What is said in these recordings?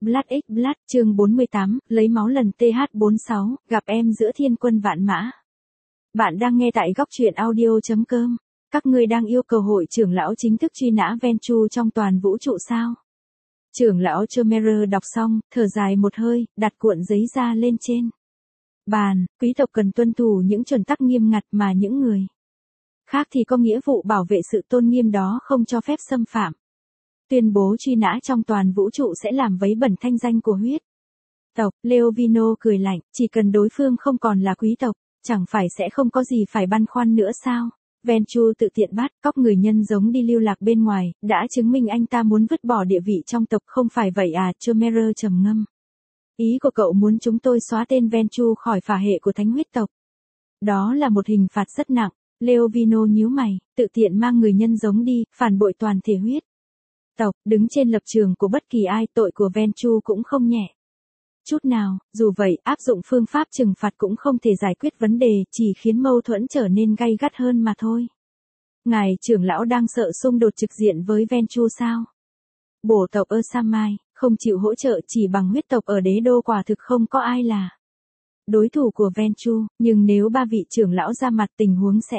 Blood X Blood, chương 48, lấy máu lần TH46, gặp em giữa thiên quân vạn mã. Bạn đang nghe tại góc truyện audio.com. Các ngươi đang yêu cầu hội trưởng lão chính thức truy nã Ventrue trong toàn vũ trụ sao? Trưởng lão Chomerer đọc xong, thở dài một hơi, đặt cuộn giấy ra lên trên bàn. Quý tộc cần tuân thủ những chuẩn tắc nghiêm ngặt mà những người khác thì có nghĩa vụ bảo vệ sự tôn nghiêm đó không cho phép xâm phạm. Tuyên bố truy nã trong toàn vũ trụ sẽ làm vấy bẩn thanh danh của huyết tộc. Leovino cười lạnh, chỉ cần đối phương không còn là quý tộc, chẳng phải sẽ không có gì phải băn khoăn nữa sao? Ventrue tự tiện bắt cóc người nhân giống đi lưu lạc bên ngoài, đã chứng minh anh ta muốn vứt bỏ địa vị trong tộc không phải vậy à? Chomerer trầm ngâm. Ý của cậu muốn chúng tôi xóa tên Ventrue khỏi phả hệ của thánh huyết tộc. Đó là một hình phạt rất nặng. Leovino nhíu mày, tự tiện mang người nhân giống đi, phản bội toàn thể huyết tộc, đứng trên lập trường của bất kỳ ai, tội của Ventrue cũng không nhẹ chút nào. Dù vậy, áp dụng phương pháp trừng phạt cũng không thể giải quyết vấn đề, chỉ khiến mâu thuẫn trở nên gay gắt hơn mà thôi. Ngài trưởng lão đang sợ xung đột trực diện với Ventrue sao? Bổ tộc Ursamai không chịu hỗ trợ chỉ bằng huyết tộc ở đế đô, quả thực không có ai là đối thủ của Ventrue, nhưng nếu ba vị trưởng lão ra mặt tình huống sẽ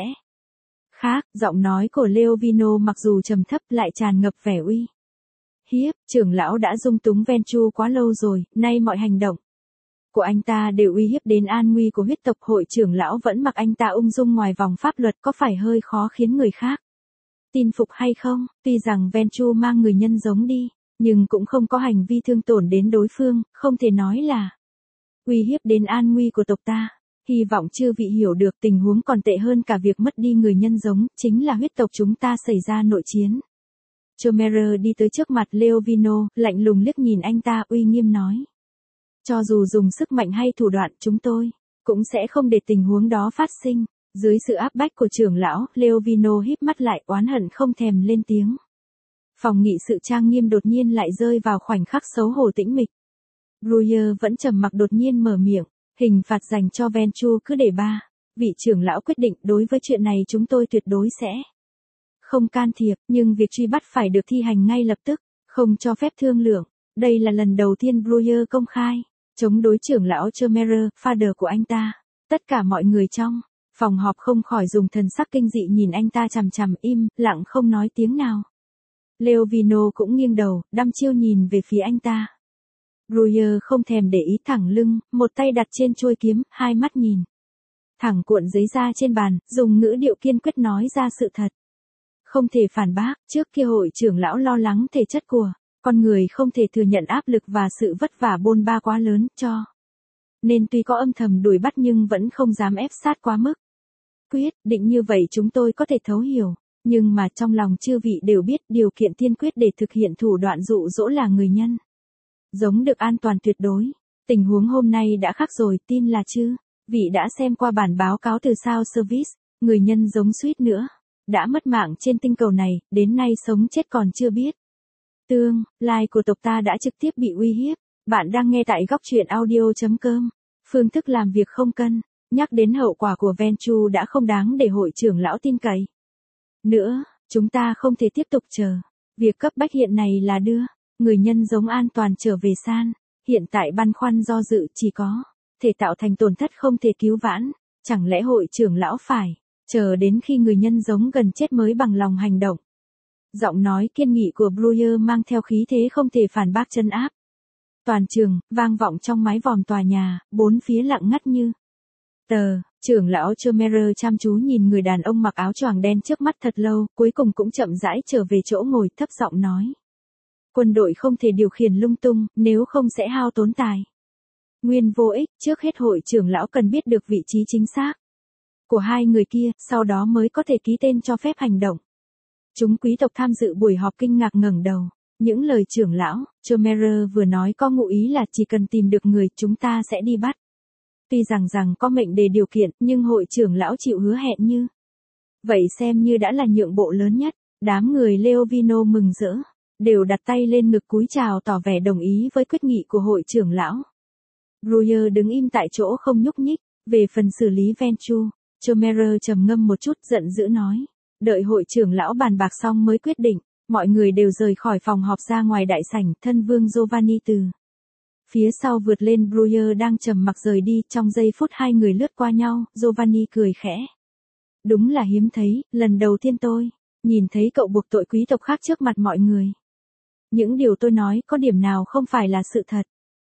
khác. Giọng nói của Leovino mặc dù trầm thấp lại tràn ngập vẻ uy hiếp. Trưởng lão đã dung túng Ventrue quá lâu rồi, nay mọi hành động của anh ta đều uy hiếp đến an nguy của huyết tộc. Hội trưởng lão vẫn mặc anh ta ung dung ngoài vòng pháp luật, có phải hơi khó khiến người khác tin phục hay không? Tuy rằng Ventrue mang người nhân giống đi, nhưng cũng không có hành vi thương tổn đến đối phương, không thể nói là uy hiếp đến an nguy của tộc ta. Hy vọng chư vị hiểu được tình huống còn tệ hơn cả việc mất đi người nhân giống, chính là huyết tộc chúng ta xảy ra nội chiến. Chomerer đi tới trước mặt Leovino, lạnh lùng liếc nhìn anh ta, uy nghiêm nói. Cho dù dùng sức mạnh hay thủ đoạn, chúng tôi cũng sẽ không để tình huống đó phát sinh. Dưới sự áp bách của trưởng lão, Leovino híp mắt lại, oán hận không thèm lên tiếng. Phòng nghị sự trang nghiêm đột nhiên lại rơi vào khoảnh khắc xấu hổ tĩnh mịch. Bruyer vẫn trầm mặc, đột nhiên mở miệng. Hình phạt dành cho Ventrue cứ để ba vị trưởng lão quyết định, đối với chuyện này chúng tôi tuyệt đối sẽ không can thiệp, nhưng việc truy bắt phải được thi hành ngay lập tức, không cho phép thương lượng. Đây là lần đầu tiên Bruyer công khai chống đối trưởng lão Chomerer, father của anh ta. Tất cả mọi người trong phòng họp không khỏi dùng thần sắc kinh dị nhìn anh ta chằm chằm, im lặng không nói tiếng nào. Leovino cũng nghiêng đầu, đăm chiêu nhìn về phía anh ta. Bruyer không thèm để ý, thẳng lưng, một tay đặt trên chuôi kiếm, hai mắt nhìn thẳng cuộn giấy ra trên bàn, dùng ngữ điệu kiên quyết nói ra sự thật. Không thể phản bác, trước kia hội trưởng lão lo lắng thể chất của con người không thể thừa nhận áp lực và sự vất vả bôn ba quá lớn, cho nên tuy có âm thầm đuổi bắt nhưng vẫn không dám ép sát quá mức. Quyết định như vậy chúng tôi có thể thấu hiểu, nhưng mà trong lòng chư vị đều biết điều kiện tiên quyết để thực hiện thủ đoạn dụ dỗ là người nhân giống được an toàn tuyệt đối. Tình huống hôm nay đã khác rồi, tin là chứ? Vị đã xem qua bản báo cáo từ Sao Service, người nhân giống suýt nữa đã mất mạng trên tinh cầu này, đến nay sống chết còn chưa biết. Tương lai của tộc ta đã trực tiếp bị uy hiếp. Bạn đang nghe tại góc truyện audio.com. Phương thức làm việc không cân nhắc đến hậu quả của Ventrue đã không đáng để hội trưởng lão tin cậy nữa. Chúng ta không thể tiếp tục chờ. Việc cấp bách hiện nay là đưa người nhân giống an toàn trở về san. Hiện tại băn khoăn do dự chỉ có thể tạo thành tổn thất không thể cứu vãn. Chẳng lẽ hội trưởng lão phải chờ đến khi người nhân giống gần chết mới bằng lòng hành động? Giọng nói kiên nghị của Bruyer mang theo khí thế không thể phản bác trấn áp toàn trường, vang vọng trong mái vòm tòa nhà, bốn phía lặng ngắt như tờ. Trưởng lão Chomerer chăm chú nhìn người đàn ông mặc áo choàng đen trước mắt thật lâu, cuối cùng cũng chậm rãi trở về chỗ ngồi, thấp giọng nói. Quân đội không thể điều khiển lung tung, nếu không sẽ hao tốn tài nguyên vô ích. Trước hết hội trưởng lão cần biết được vị trí chính xác của hai người kia, sau đó mới có thể ký tên cho phép hành động. Chúng quý tộc tham dự buổi họp kinh ngạc ngẩng đầu. Những lời trưởng lão Chomerer vừa nói có ngụ ý là chỉ cần tìm được người, chúng ta sẽ đi bắt. Tuy rằng có mệnh đề điều kiện, nhưng hội trưởng lão chịu hứa hẹn như vậy xem như đã là nhượng bộ lớn nhất. Đám người Leovino mừng rỡ, đều đặt tay lên ngực cúi chào tỏ vẻ đồng ý với quyết nghị của hội trưởng lão. Bruyer đứng im tại chỗ không nhúc nhích. Về phần xử lý Ventrue, Chomerer trầm ngâm một chút, giận dữ nói. Đợi hội trưởng lão bàn bạc xong mới quyết định. Mọi người đều rời khỏi phòng họp ra ngoài đại sảnh, thân vương Giovanni từ Phía sau vượt lên Bruyer đang trầm mặc rời đi, trong giây phút hai người lướt qua nhau, Giovanni cười khẽ. Đúng là hiếm thấy, lần đầu tiên tôi nhìn thấy cậu buộc tội quý tộc khác trước mặt mọi người. Những điều tôi nói có điểm nào không phải là sự thật.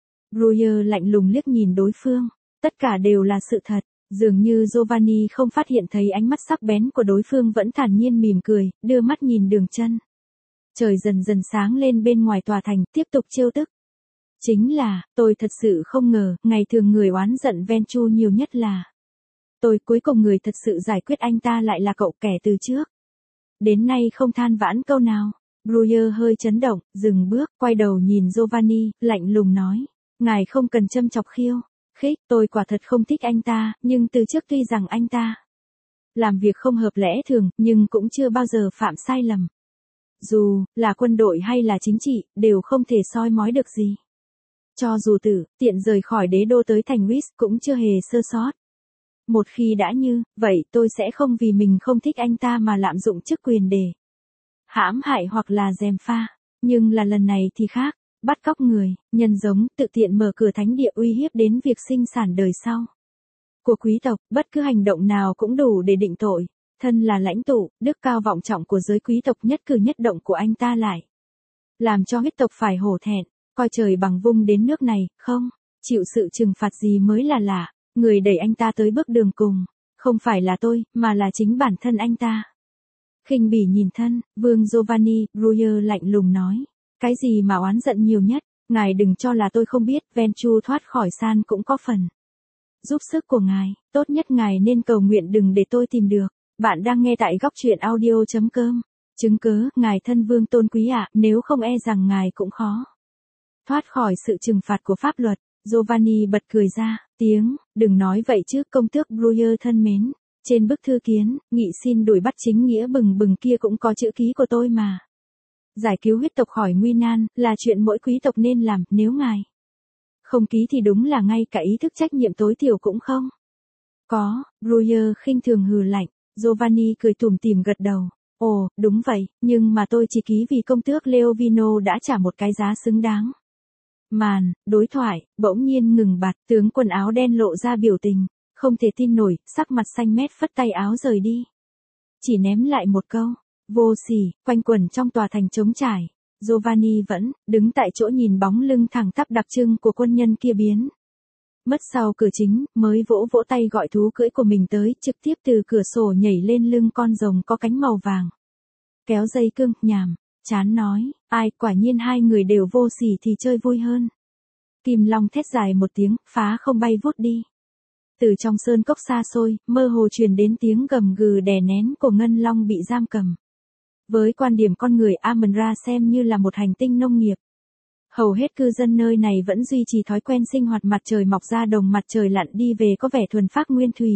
Bruyer lạnh lùng liếc nhìn đối phương. Tất cả đều là sự thật. Dường như Giovanni không phát hiện thấy ánh mắt sắc bén của đối phương vẫn thản nhiên mỉm cười, đưa mắt nhìn đường chân. Trời dần dần sáng lên bên ngoài tòa thành, tiếp tục trêu tức. Chính là, tôi thật sự không ngờ, ngày thường người oán giận Venchu nhiều nhất là tôi, cuối cùng người thật sự giải quyết anh ta lại là cậu, kẻ từ trước đến nay không than vãn câu nào. Bruyer hơi chấn động, dừng bước, quay đầu nhìn Giovanni, lạnh lùng nói. Ngài không cần châm chọc khiêu khích, tôi quả thật không thích anh ta, nhưng từ trước tuy rằng anh ta làm việc không hợp lẽ thường, nhưng cũng chưa bao giờ phạm sai lầm. Dù là quân đội hay là chính trị, đều không thể soi mói được gì. Cho dù tử tiện rời khỏi đế đô tới thành Wis cũng chưa hề sơ sót. Một khi đã như vậy, tôi sẽ không vì mình không thích anh ta mà lạm dụng chức quyền để hãm hại hoặc là gièm pha. Nhưng là lần này thì khác, bắt cóc người, nhân giống, tự tiện mở cửa thánh địa uy hiếp đến việc sinh sản đời sau của quý tộc, bất cứ hành động nào cũng đủ để định tội. Thân là lãnh tụ, đức cao vọng trọng của giới quý tộc, nhất cử nhất động của anh ta lại làm cho huyết tộc phải hổ thẹn, coi trời bằng vung đến nước này, không chịu sự trừng phạt gì mới là lạ. Người đẩy anh ta tới bước đường cùng, không phải là tôi, mà là chính bản thân anh ta. Khinh bỉ nhìn thân, Vương Giovanni, Bruyer lạnh lùng nói. Cái gì mà oán giận nhiều nhất, ngài đừng cho là tôi không biết, Venchu thoát khỏi san cũng có phần giúp sức của ngài, tốt nhất ngài nên cầu nguyện đừng để tôi tìm được. Bạn đang nghe tại góc truyện audio.com. Chứng cớ, ngài thân vương tôn quý ạ, nếu không e rằng ngài cũng khó thoát khỏi sự trừng phạt của pháp luật. Giovanni bật cười ra, tiếng, đừng nói vậy chứ, công tước Bruyer thân mến. Trên bức thư kiến, nghị xin đuổi bắt chính nghĩa bừng bừng kia cũng có chữ ký của tôi mà. Giải cứu huyết tộc khỏi nguy nan, là chuyện mỗi quý tộc nên làm, nếu ngài không ký thì đúng là ngay cả ý thức trách nhiệm tối thiểu cũng không có. Bruyer khinh thường hừ lạnh. Giovanni cười tủm tỉm gật đầu. Ồ, đúng vậy, nhưng mà tôi chỉ ký vì công tước Leovino đã trả một cái giá xứng đáng. Màn đối thoại bỗng nhiên ngừng bặt, tướng quần áo đen lộ ra biểu tình không thể tin nổi, sắc mặt xanh mét phất tay áo rời đi. Chỉ ném lại một câu vô sỉ, quanh quẩn trong tòa thành trống trải. Giovanni vẫn đứng tại chỗ nhìn bóng lưng thẳng tắp đặc trưng của quân nhân kia biến mất sau cửa chính, mới vỗ vỗ tay gọi thú cưỡi của mình tới, trực tiếp từ cửa sổ nhảy lên lưng con rồng có cánh màu vàng. Kéo dây cương, nhàm chán nói, ai, quả nhiên hai người đều vô sỉ thì chơi vui hơn. Kim Long thét dài một tiếng, phá không bay vút đi. Từ trong sơn cốc xa xôi, mơ hồ truyền đến tiếng gầm gừ đè nén của Ngân Long bị giam cầm. Với quan điểm con người, Amon-Ra xem như là một hành tinh nông nghiệp. Hầu hết cư dân nơi này vẫn duy trì thói quen sinh hoạt mặt trời mọc ra đồng mặt trời lặn đi về có vẻ thuần phác nguyên thủy.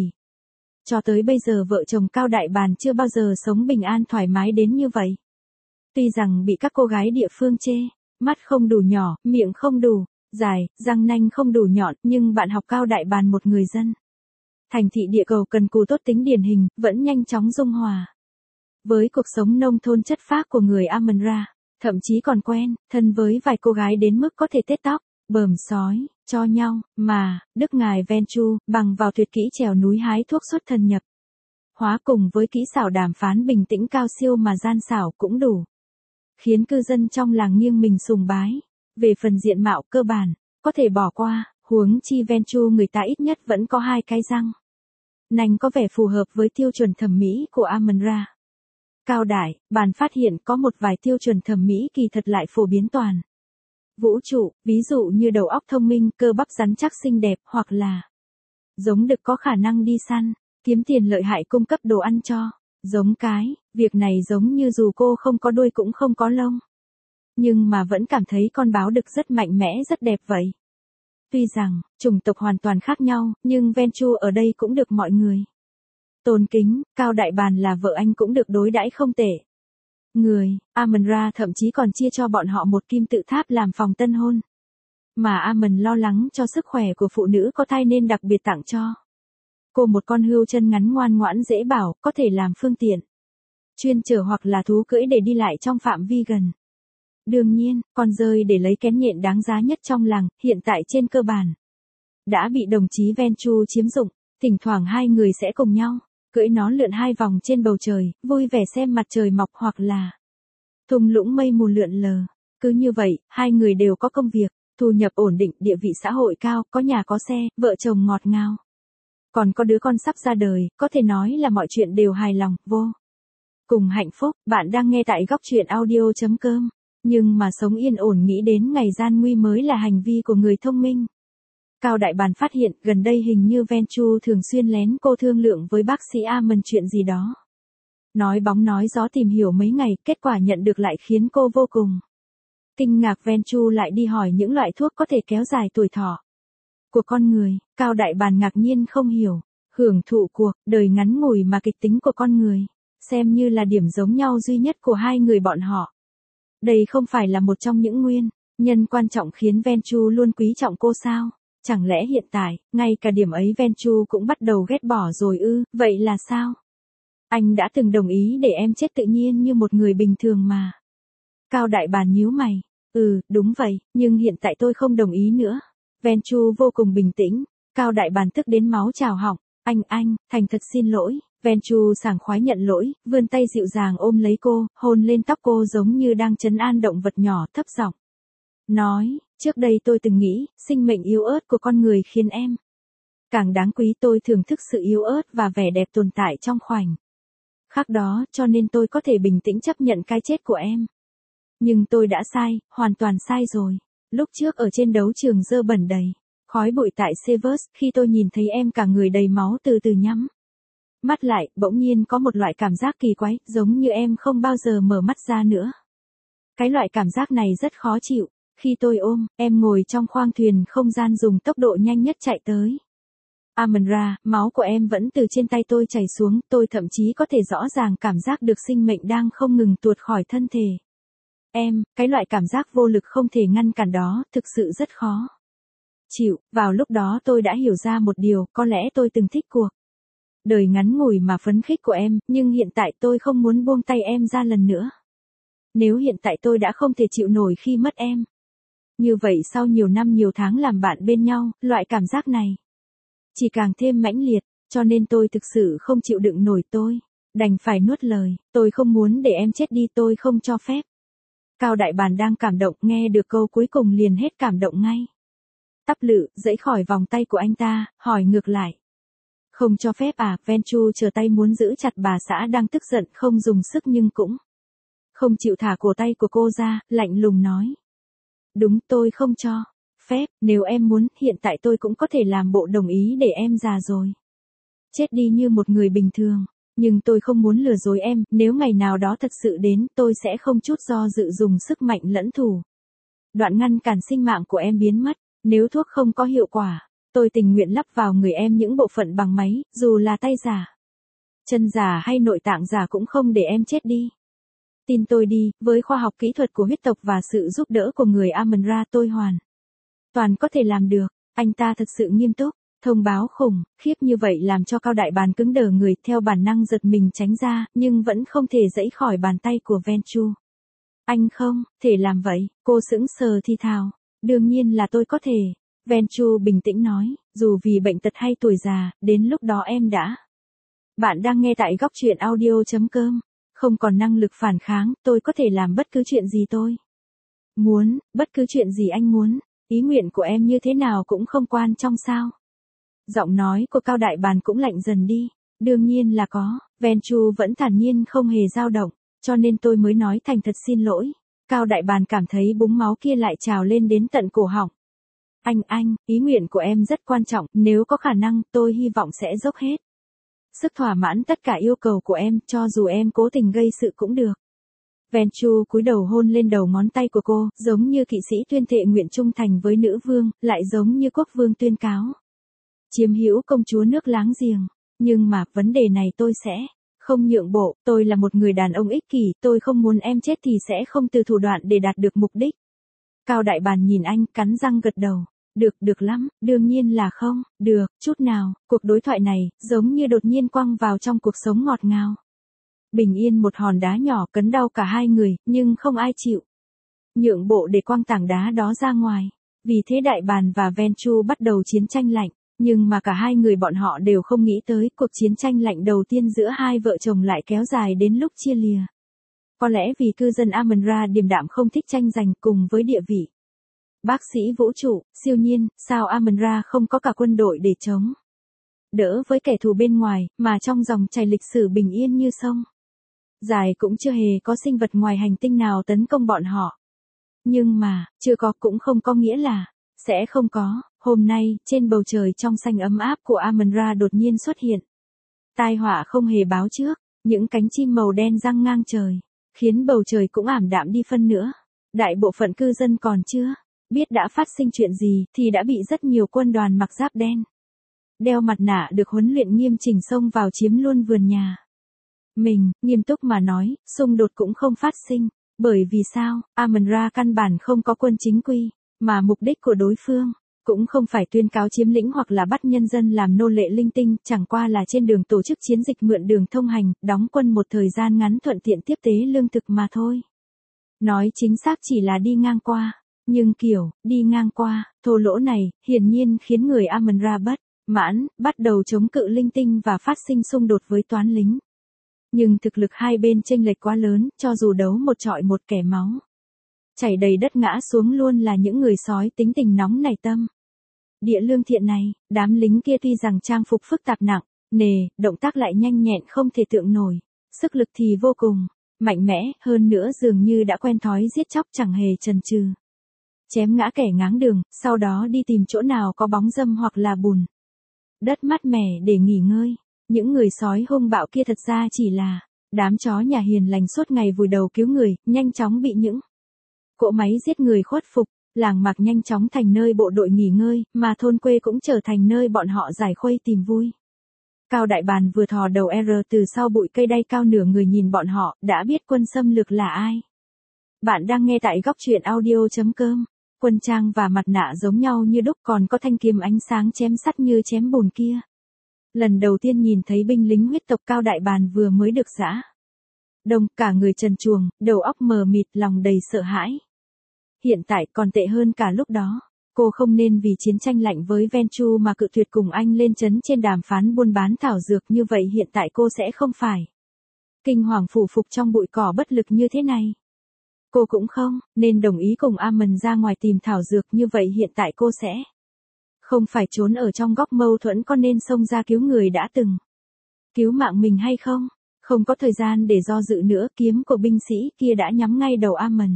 Cho tới bây giờ vợ chồng Cao Đại Bàn chưa bao giờ sống bình an thoải mái đến như vậy. Tuy rằng bị các cô gái địa phương chê, mắt không đủ nhỏ, miệng không đủ dài, răng nanh không đủ nhọn, nhưng bạn học Cao Đại Bàn, một người dân thành thị địa cầu cần cù tốt tính điển hình, vẫn nhanh chóng dung hòa với cuộc sống nông thôn chất phác của người Amon-Ra, thậm chí còn quen thân với vài cô gái đến mức có thể tết tóc, bờm sói cho nhau, mà đức ngài Venchu bằng vào tuyệt kỹ trèo núi hái thuốc xuất thần nhập hóa cùng với kỹ xảo đàm phán bình tĩnh cao siêu mà gian xảo cũng đủ khiến cư dân trong làng nghiêng mình sùng bái. Về phần diện mạo cơ bản, có thể bỏ qua, huống chi Venchu người ta ít nhất vẫn có hai cái răng nanh có vẻ phù hợp với tiêu chuẩn thẩm mỹ của Amon-Ra. Cao Đại Bàn phát hiện có một vài tiêu chuẩn thẩm mỹ kỳ thật lại phổ biến toàn vũ trụ, ví dụ như đầu óc thông minh, cơ bắp rắn chắc xinh đẹp, hoặc là giống đực có khả năng đi săn, kiếm tiền lợi hại cung cấp đồ ăn cho giống cái. Việc này giống như dù cô không có đuôi cũng không có lông, nhưng mà vẫn cảm thấy con báo đực rất mạnh mẽ, rất đẹp vậy. Tuy rằng chủng tộc hoàn toàn khác nhau, nhưng Venchu ở đây cũng được mọi người tôn kính. Cao Đại Bàn là vợ anh cũng được đối đãi không tệ. Người Amon-Ra thậm chí còn chia cho bọn họ một kim tự tháp làm phòng tân hôn, mà Amon lo lắng cho sức khỏe của phụ nữ có thai nên đặc biệt tặng cho cô một con hươu chân ngắn ngoan ngoãn dễ bảo, có thể làm phương tiện chuyên chở hoặc là thú cưỡi để đi lại trong phạm vi gần Đương nhiên, con dơi để lấy kén nhện đáng giá nhất trong làng, hiện tại trên cơ bản đã bị đồng chí Venchu chiếm dụng, thỉnh thoảng hai người sẽ cùng nhau cưỡi nó lượn 2 vòng trên bầu trời, vui vẻ xem mặt trời mọc hoặc là thung lũng mây mù lượn lờ. Cứ như vậy, hai người đều có công việc, thu nhập ổn định, địa vị xã hội cao, có nhà có xe, vợ chồng ngọt ngào. Còn có đứa con sắp ra đời, có thể nói là mọi chuyện đều hài lòng, vô cùng hạnh phúc. Bạn đang nghe tại góc truyện audio.com. Nhưng mà sống yên ổn nghĩ đến ngày gian nguy mới là hành vi của người thông minh. Cao Đại Bàn phát hiện gần đây hình như Venchu thường xuyên lén cô thương lượng với bác sĩ Amon chuyện gì đó. Nói bóng nói gió tìm hiểu mấy ngày, kết quả nhận được lại khiến cô vô cùng kinh ngạc. Venchu lại đi hỏi những loại thuốc có thể kéo dài tuổi thọ của con người. Cao Đại Bàn ngạc nhiên không hiểu, hưởng thụ cuộc đời ngắn ngủi mà kịch tính của con người, xem như là điểm giống nhau duy nhất của hai người bọn họ. Đây không phải là một trong những nguyên nhân quan trọng khiến Venchu luôn quý trọng cô sao? Chẳng lẽ hiện tại, ngay cả điểm ấy Venchu cũng bắt đầu ghét bỏ rồi ư? Vậy là sao? Anh đã từng đồng ý để em chết tự nhiên như một người bình thường mà. Cao Đại Bàn nhíu mày. Đúng vậy, nhưng hiện tại tôi không đồng ý nữa. Venchu vô cùng bình tĩnh. Cao Đại Bàn tức đến máu trào họng. Anh, thành thật xin lỗi. Venchu sảng khoái nhận lỗi, vươn tay dịu dàng ôm lấy cô, hôn lên tóc cô giống như đang trấn an động vật nhỏ, thấp giọng nói, trước đây tôi từng nghĩ, sinh mệnh yếu ớt của con người khiến em càng đáng quý. Tôi thưởng thức sự yếu ớt và vẻ đẹp tồn tại trong khoảnh khắc đó, cho nên tôi có thể bình tĩnh chấp nhận cái chết của em. Nhưng tôi đã sai, hoàn toàn sai rồi. Lúc trước ở trên đấu trường dơ bẩn đầy khói bụi tại Severus, khi tôi nhìn thấy em cả người đầy máu từ từ nhắm mắt lại, bỗng nhiên có một loại cảm giác kỳ quái, giống như em không bao giờ mở mắt ra nữa. Cái loại cảm giác này rất khó chịu. Khi tôi ôm, em ngồi trong khoang thuyền không gian dùng tốc độ nhanh nhất chạy tới Amon Ra, máu của em vẫn từ trên tay tôi chảy xuống, tôi thậm chí có thể rõ ràng cảm giác được sinh mệnh đang không ngừng tuột khỏi thân thể em. Cái loại cảm giác vô lực không thể ngăn cản đó, thực sự rất khó chịu. Vào lúc đó tôi đã hiểu ra một điều, có lẽ tôi từng thích cuộc đời ngắn ngủi mà phấn khích của em, nhưng hiện tại tôi không muốn buông tay em ra lần nữa. Nếu hiện tại tôi đã không thể chịu nổi khi mất em, như vậy sau nhiều năm nhiều tháng làm bạn bên nhau, loại cảm giác này chỉ càng thêm mãnh liệt, cho nên tôi thực sự không chịu đựng nổi. Tôi đành phải nuốt lời, tôi không muốn để em chết đi, tôi không cho phép. Cao Đại Bàn đang cảm động, nghe được câu cuối cùng liền hết cảm động ngay. Tắp lự, dãy khỏi vòng tay của anh ta, hỏi ngược lại. Không cho phép à? Venchu chờ tay muốn giữ chặt bà xã đang tức giận, không dùng sức nhưng cũng không chịu thả cổ tay của cô ra, lạnh lùng nói. Đúng, tôi không cho phép. Nếu em muốn, hiện tại tôi cũng có thể làm bộ đồng ý để em già rồi chết đi như một người bình thường. Nhưng tôi không muốn lừa dối em, nếu ngày nào đó thật sự đến, tôi sẽ không chút do dự dùng sức mạnh lẫn thủ đoạn ngăn cản sinh mạng của em biến mất. Nếu thuốc không có hiệu quả, tôi tình nguyện lắp vào người em những bộ phận bằng máy, dù là tay giả, chân giả hay nội tạng giả cũng không để em chết đi. Tin tôi đi, với khoa học kỹ thuật của huyết tộc và sự giúp đỡ của người Amon Ra, tôi hoàn toàn có thể làm được. Anh ta thật sự nghiêm túc. Thông báo khủng khiếp như vậy làm cho Cao Đại Bàn cứng đờ người, theo bản năng giật mình tránh ra, nhưng vẫn không thể giãy khỏi bàn tay của Venchu. Anh không thể làm vậy. Cô sững sờ thì thào. Đương nhiên là tôi có thể. Venchu bình tĩnh nói, dù vì bệnh tật hay tuổi già, đến lúc đó em đã. Bạn đang nghe tại góc truyện audio.com. Không còn năng lực phản kháng, tôi có thể làm bất cứ chuyện gì tôi muốn, bất cứ chuyện gì anh muốn. Ý nguyện của em như thế nào cũng không quan trọng sao? Giọng nói của Cao Đại Bàn cũng lạnh dần đi. Đương nhiên là có. Venchu vẫn thản nhiên không hề dao động, cho nên tôi mới nói thành thật xin lỗi. Cao Đại Bàn cảm thấy búng máu kia lại trào lên đến tận cổ họng. Anh, ý nguyện của em rất quan trọng, nếu có khả năng, tôi hy vọng sẽ dốc hết sức thỏa mãn tất cả yêu cầu của em, cho dù em cố tình gây sự cũng được. Venchu cúi đầu hôn lên đầu ngón tay của cô, giống như kỵ sĩ tuyên thệ nguyện trung thành với nữ vương, lại giống như quốc vương tuyên cáo chiếm hữu công chúa nước láng giềng. Nhưng mà, vấn đề này tôi sẽ không nhượng bộ, tôi là một người đàn ông ích kỷ, tôi không muốn em chết thì sẽ không từ thủ đoạn để đạt được mục đích. Cao Đại Bàn nhìn anh, cắn răng gật đầu. Được lắm, đương nhiên là không, được, chút nào. Cuộc đối thoại này, giống như đột nhiên quăng vào trong cuộc sống ngọt ngào. Bình yên một hòn đá nhỏ cấn đau cả hai người, nhưng không ai chịu nhượng bộ để quăng tảng đá đó ra ngoài. Vì thế Đại Bàng và Ventrue bắt đầu chiến tranh lạnh, nhưng mà cả hai người bọn họ đều không nghĩ tới cuộc chiến tranh lạnh đầu tiên giữa hai vợ chồng lại kéo dài đến lúc chia lìa. Có lẽ vì cư dân Amon-Ra điềm đạm không thích tranh giành cùng với địa vị. Bác sĩ vũ trụ, siêu nhiên, sao Amon-Ra không có cả quân đội để chống đỡ với kẻ thù bên ngoài, mà trong dòng chảy lịch sử bình yên như sông dài cũng chưa hề có sinh vật ngoài hành tinh nào tấn công bọn họ. Nhưng mà, chưa có cũng không có nghĩa là sẽ không có. Hôm nay, trên bầu trời trong xanh ấm áp của Amon-Ra đột nhiên xuất hiện tai họa không hề báo trước, những cánh chim màu đen giăng ngang trời, khiến bầu trời cũng ảm đạm đi phân nữa. Đại bộ phận cư dân còn chưa biết đã phát sinh chuyện gì thì đã bị rất nhiều quân đoàn mặc giáp đen, đeo mặt nạ được huấn luyện nghiêm chỉnh xông vào chiếm luôn vườn nhà. Mình, nghiêm túc mà nói, xung đột cũng không phát sinh, bởi vì sao, Amon-Ra căn bản không có quân chính quy, mà mục đích của đối phương cũng không phải tuyên cáo chiếm lĩnh hoặc là bắt nhân dân làm nô lệ linh tinh, chẳng qua là trên đường tổ chức chiến dịch mượn đường thông hành, đóng quân một thời gian ngắn thuận tiện tiếp tế lương thực mà thôi. Nói chính xác chỉ là đi ngang qua, nhưng kiểu, đi ngang qua, thô lỗ này, hiển nhiên khiến người Amon-Ra bất mãn, bắt đầu chống cự linh tinh và phát sinh xung đột với toán lính. Nhưng thực lực hai bên chênh lệch quá lớn, cho dù đấu một trọi một kẻ máu chảy đầy đất ngã xuống luôn là những người sói tính tình nóng nảy tâm địa lương thiện này. Đám lính kia tuy rằng trang phục phức tạp nặng nề, động tác lại nhanh nhẹn không thể tưởng nổi, sức lực thì vô cùng mạnh mẽ, hơn nữa dường như đã quen thói giết chóc chẳng hề chần chừ, chém ngã kẻ ngáng đường, sau đó đi tìm chỗ nào có bóng râm hoặc là bùn đất mát mẻ để nghỉ ngơi. Những người sói hung bạo kia thật ra chỉ là đám chó nhà hiền lành suốt ngày vùi đầu cứu người, nhanh chóng bị những cỗ máy giết người khuất phục. Làng mạc nhanh chóng thành nơi bộ đội nghỉ ngơi, mà thôn quê cũng trở thành nơi bọn họ giải khuây tìm vui. Cao Đại Bàng vừa thò đầu từ sau bụi cây đay cao nửa người nhìn bọn họ, đã biết quân xâm lược là ai. Bạn đang nghe tại góc truyện audio.com. Quân trang và mặt nạ giống nhau như đúc, còn có thanh kiếm ánh sáng chém sắt như chém bùn kia. Lần đầu tiên nhìn thấy binh lính huyết tộc Cao Đại Bàng vừa mới được giã đông, cả người trần truồng, đầu óc mờ mịt, lòng đầy sợ hãi. Hiện tại còn tệ hơn cả lúc đó. Cô không nên vì chiến tranh lạnh với Ventrue mà cự tuyệt cùng anh lên trấn trên đàm phán buôn bán thảo dược, như vậy hiện tại cô sẽ không phải kinh hoàng phủ phục trong bụi cỏ bất lực như thế này. Cô cũng không nên đồng ý cùng Amon ra ngoài tìm thảo dược, như vậy hiện tại cô sẽ không phải trốn ở trong góc mâu thuẫn, có nên xông ra cứu người đã từng cứu mạng mình hay không. Không có thời gian để do dự nữa, kiếm của binh sĩ kia đã nhắm ngay đầu Amon.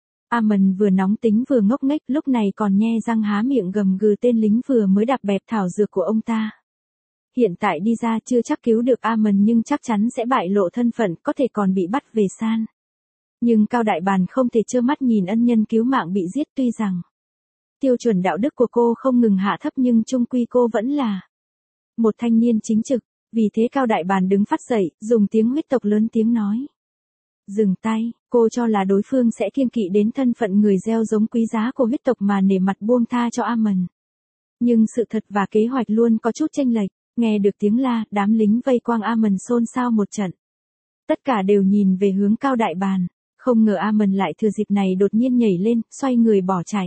Amon vừa nóng tính vừa ngốc nghếch, lúc này còn nhe răng há miệng gầm gừ tên lính vừa mới đạp bẹp thảo dược của ông ta. Hiện tại đi ra chưa chắc cứu được Amon, nhưng chắc chắn sẽ bại lộ thân phận, có thể còn bị bắt về san. Nhưng Cao Đại Bàng không thể trơ mắt nhìn ân nhân cứu mạng bị giết, tuy rằng tiêu chuẩn đạo đức của cô không ngừng hạ thấp, nhưng chung quy cô vẫn là một thanh niên chính trực. Vì thế Cao Đại Bàng đứng phát dậy, dùng tiếng huyết tộc lớn tiếng nói. Dừng tay, cô cho là đối phương sẽ kiêng kỵ đến thân phận người gieo giống quý giá của huyết tộc mà nể mặt buông tha cho Amon. Nhưng sự thật và kế hoạch luôn có chút chênh lệch. Nghe được tiếng la, đám lính vây quanh Amon xôn xao một trận. Tất cả đều nhìn về hướng Cao Đại Bàng. Không ngờ Amon lại thừa dịp này đột nhiên nhảy lên, xoay người bỏ chạy.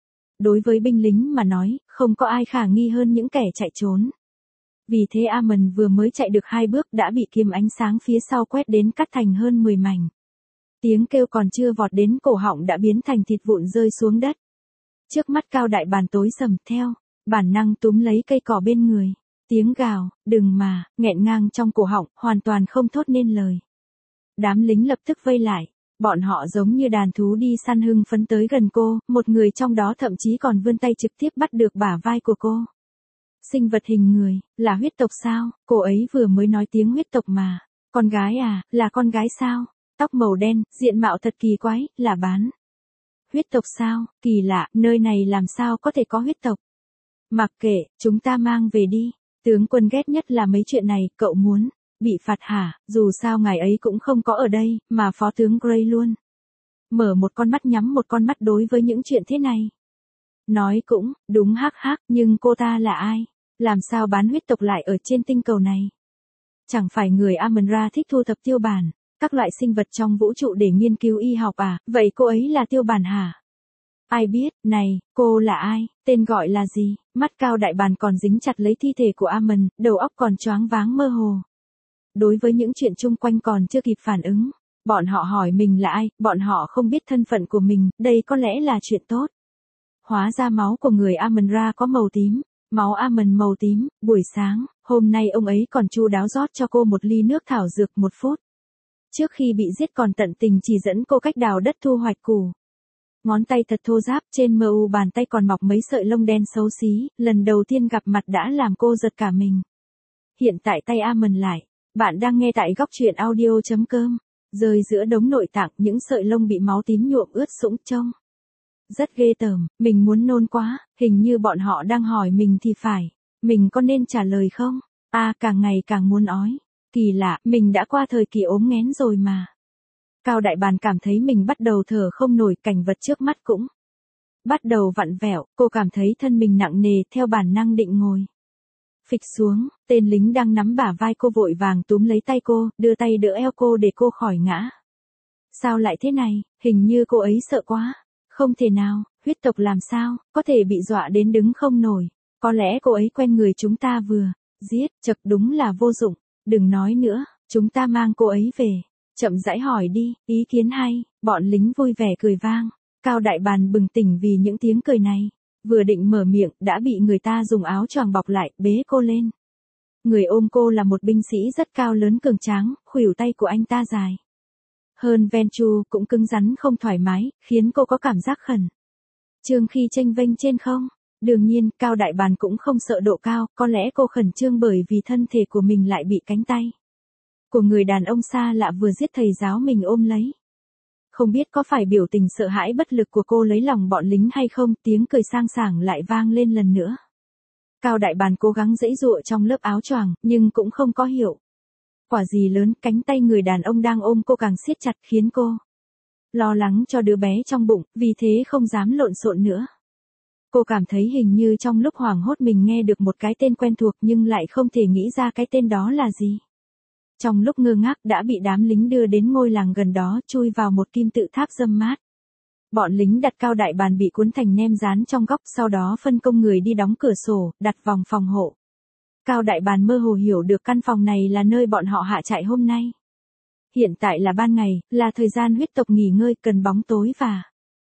Đối với binh lính mà nói, không có ai khả nghi hơn những kẻ chạy trốn. Vì thế Amon vừa mới chạy được 2 bước đã bị kiếm ánh sáng phía sau quét đến, cắt thành hơn 10 mảnh. Tiếng kêu còn chưa vọt đến cổ họng đã biến thành thịt vụn rơi xuống đất. Trước mắt Cao Đại Bàng tối sầm theo, bản năng túm lấy cây cỏ bên người. Tiếng gào, đừng mà, nghẹn ngang trong cổ họng, hoàn toàn không thốt nên lời. Đám lính lập tức vây lại. Bọn họ giống như đàn thú đi săn hưng phấn tới gần cô, một người trong đó thậm chí còn vươn tay trực tiếp bắt được bả vai của cô. Sinh vật hình người, là huyết tộc sao? Cô ấy vừa mới nói tiếng huyết tộc mà. Con gái à, là con gái sao? Tóc màu đen, diện mạo thật kỳ quái, là bán huyết tộc sao? Kỳ lạ, nơi này làm sao có thể có huyết tộc? Mặc kệ, chúng ta mang về đi. Tướng quân ghét nhất là mấy chuyện này, cậu muốn bị phạt hả? Dù sao ngài ấy cũng không có ở đây, mà phó tướng Gray luôn mở một con mắt nhắm một con mắt đối với những chuyện thế này. Nói cũng đúng, hắc hắc, nhưng cô ta là ai? Làm sao bán huyết tộc lại ở trên tinh cầu này? Chẳng phải người Amon-Ra thích thu thập tiêu bản, Các loại sinh vật trong vũ trụ để nghiên cứu y học à, vậy cô ấy là Tiêu Bản hả? Ai biết, này, cô là ai, tên gọi là gì? Mắt Cao Đại Bàng còn dính chặt lấy thi thể của Amon, đầu óc còn choáng váng mơ hồ. Đối với những chuyện chung quanh còn chưa kịp phản ứng. Bọn họ hỏi mình là ai, bọn họ không biết thân phận của mình, đây có lẽ là chuyện tốt. Hóa ra máu của người Amon Ra có màu tím. Máu Amon màu tím, buổi sáng, hôm nay ông ấy còn chu đáo rót cho cô một ly nước thảo dược 1 phút. Trước khi bị giết còn tận tình chỉ dẫn cô cách đào đất thu hoạch củ. Ngón tay thật thô ráp, trên mu bàn tay còn mọc mấy sợi lông đen xấu xí, lần đầu tiên gặp mặt đã làm cô giật cả mình. Hiện tại tay Amon lại, bạn đang nghe tại góc truyện audio.com. Rơi giữa đống nội tạng, những sợi lông bị máu tím nhuộm ướt sũng trông. Rất ghê tởm, mình muốn nôn quá, hình như bọn họ đang hỏi mình thì phải. Mình có nên trả lời không? Càng ngày càng muốn ói. Kỳ lạ, mình đã qua thời kỳ ốm nghén rồi mà. Cao Đại Bàng cảm thấy mình bắt đầu thở không nổi, cảnh vật trước mắt cũng bắt đầu vặn vẹo, cô cảm thấy thân mình nặng nề, theo bản năng định ngồi. Phịch xuống, tên lính đang nắm bả vai cô vội vàng túm lấy tay cô, đưa tay đỡ eo cô để cô khỏi ngã. Sao lại thế này, hình như cô ấy sợ quá. Không thể nào, huyết tộc làm sao, có thể bị dọa đến đứng không nổi. Có lẽ cô ấy quen người chúng ta vừa giết, chật đúng là vô dụng. Đừng nói nữa, chúng ta mang cô ấy về. Chậm rãi hỏi đi, ý kiến hay, bọn lính vui vẻ cười vang. Cao Đại Bàng bừng tỉnh vì những tiếng cười này. Vừa định mở miệng, đã bị người ta dùng áo choàng bọc lại, bế cô lên. Người ôm cô là một binh sĩ rất cao lớn cường tráng, khuỷu tay của anh ta dài hơn Venchu, cũng cứng rắn không thoải mái, khiến cô có cảm giác khẩn trương khi chênh vênh trên không. Đương nhiên, Cao Đại Bàng cũng không sợ độ cao, có lẽ cô khẩn trương bởi vì thân thể của mình lại bị cánh tay của người đàn ông xa lạ vừa giết thầy giáo mình ôm lấy. Không biết có phải biểu tình sợ hãi bất lực của cô lấy lòng bọn lính hay không, tiếng cười sang sảng lại vang lên lần nữa. Cao Đại Bàng cố gắng giãy giụa trong lớp áo choàng, nhưng cũng không có hiệu quả gì lớn, cánh tay người đàn ông đang ôm cô càng siết chặt khiến cô lo lắng cho đứa bé trong bụng, vì thế không dám lộn xộn nữa. Cô cảm thấy hình như trong lúc hoảng hốt mình nghe được một cái tên quen thuộc nhưng lại không thể nghĩ ra cái tên đó là gì. Trong lúc ngơ ngác đã bị đám lính đưa đến ngôi làng gần đó, chui vào một kim tự tháp râm mát. Bọn lính đặt Cao Đại Bàng bị cuốn thành nem rán trong góc, sau đó phân công người đi đóng cửa sổ, đặt vòng phòng hộ. Cao Đại Bàng mơ hồ hiểu được căn phòng này là nơi bọn họ hạ trại hôm nay. Hiện tại là ban ngày, là thời gian huyết tộc nghỉ ngơi, cần bóng tối và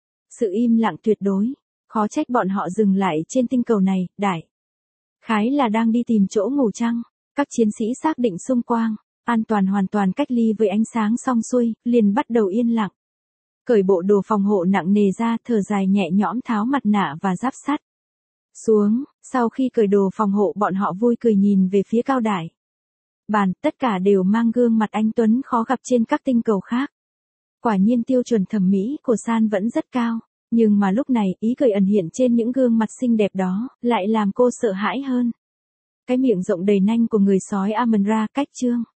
sự im lặng tuyệt đối. Khó trách bọn họ dừng lại trên tinh cầu này, đại khái là đang đi tìm chỗ ngủ trăng. Các chiến sĩ xác định xung quanh an toàn hoàn toàn cách ly với ánh sáng xong xuôi, liền bắt đầu yên lặng. Cởi bộ đồ phòng hộ nặng nề ra, thở dài nhẹ nhõm tháo mặt nạ và giáp sắt xuống. Sau khi cởi đồ phòng hộ, bọn họ vui cười nhìn về phía Cao Đại Bàng, tất cả đều mang gương mặt anh tuấn khó gặp trên các tinh cầu khác. Quả nhiên tiêu chuẩn thẩm mỹ của San vẫn rất cao, nhưng mà lúc này, ý cười ẩn hiện trên những gương mặt xinh đẹp đó, lại làm cô sợ hãi hơn. Cái miệng rộng đầy nanh của người sói Amon Ra cách trương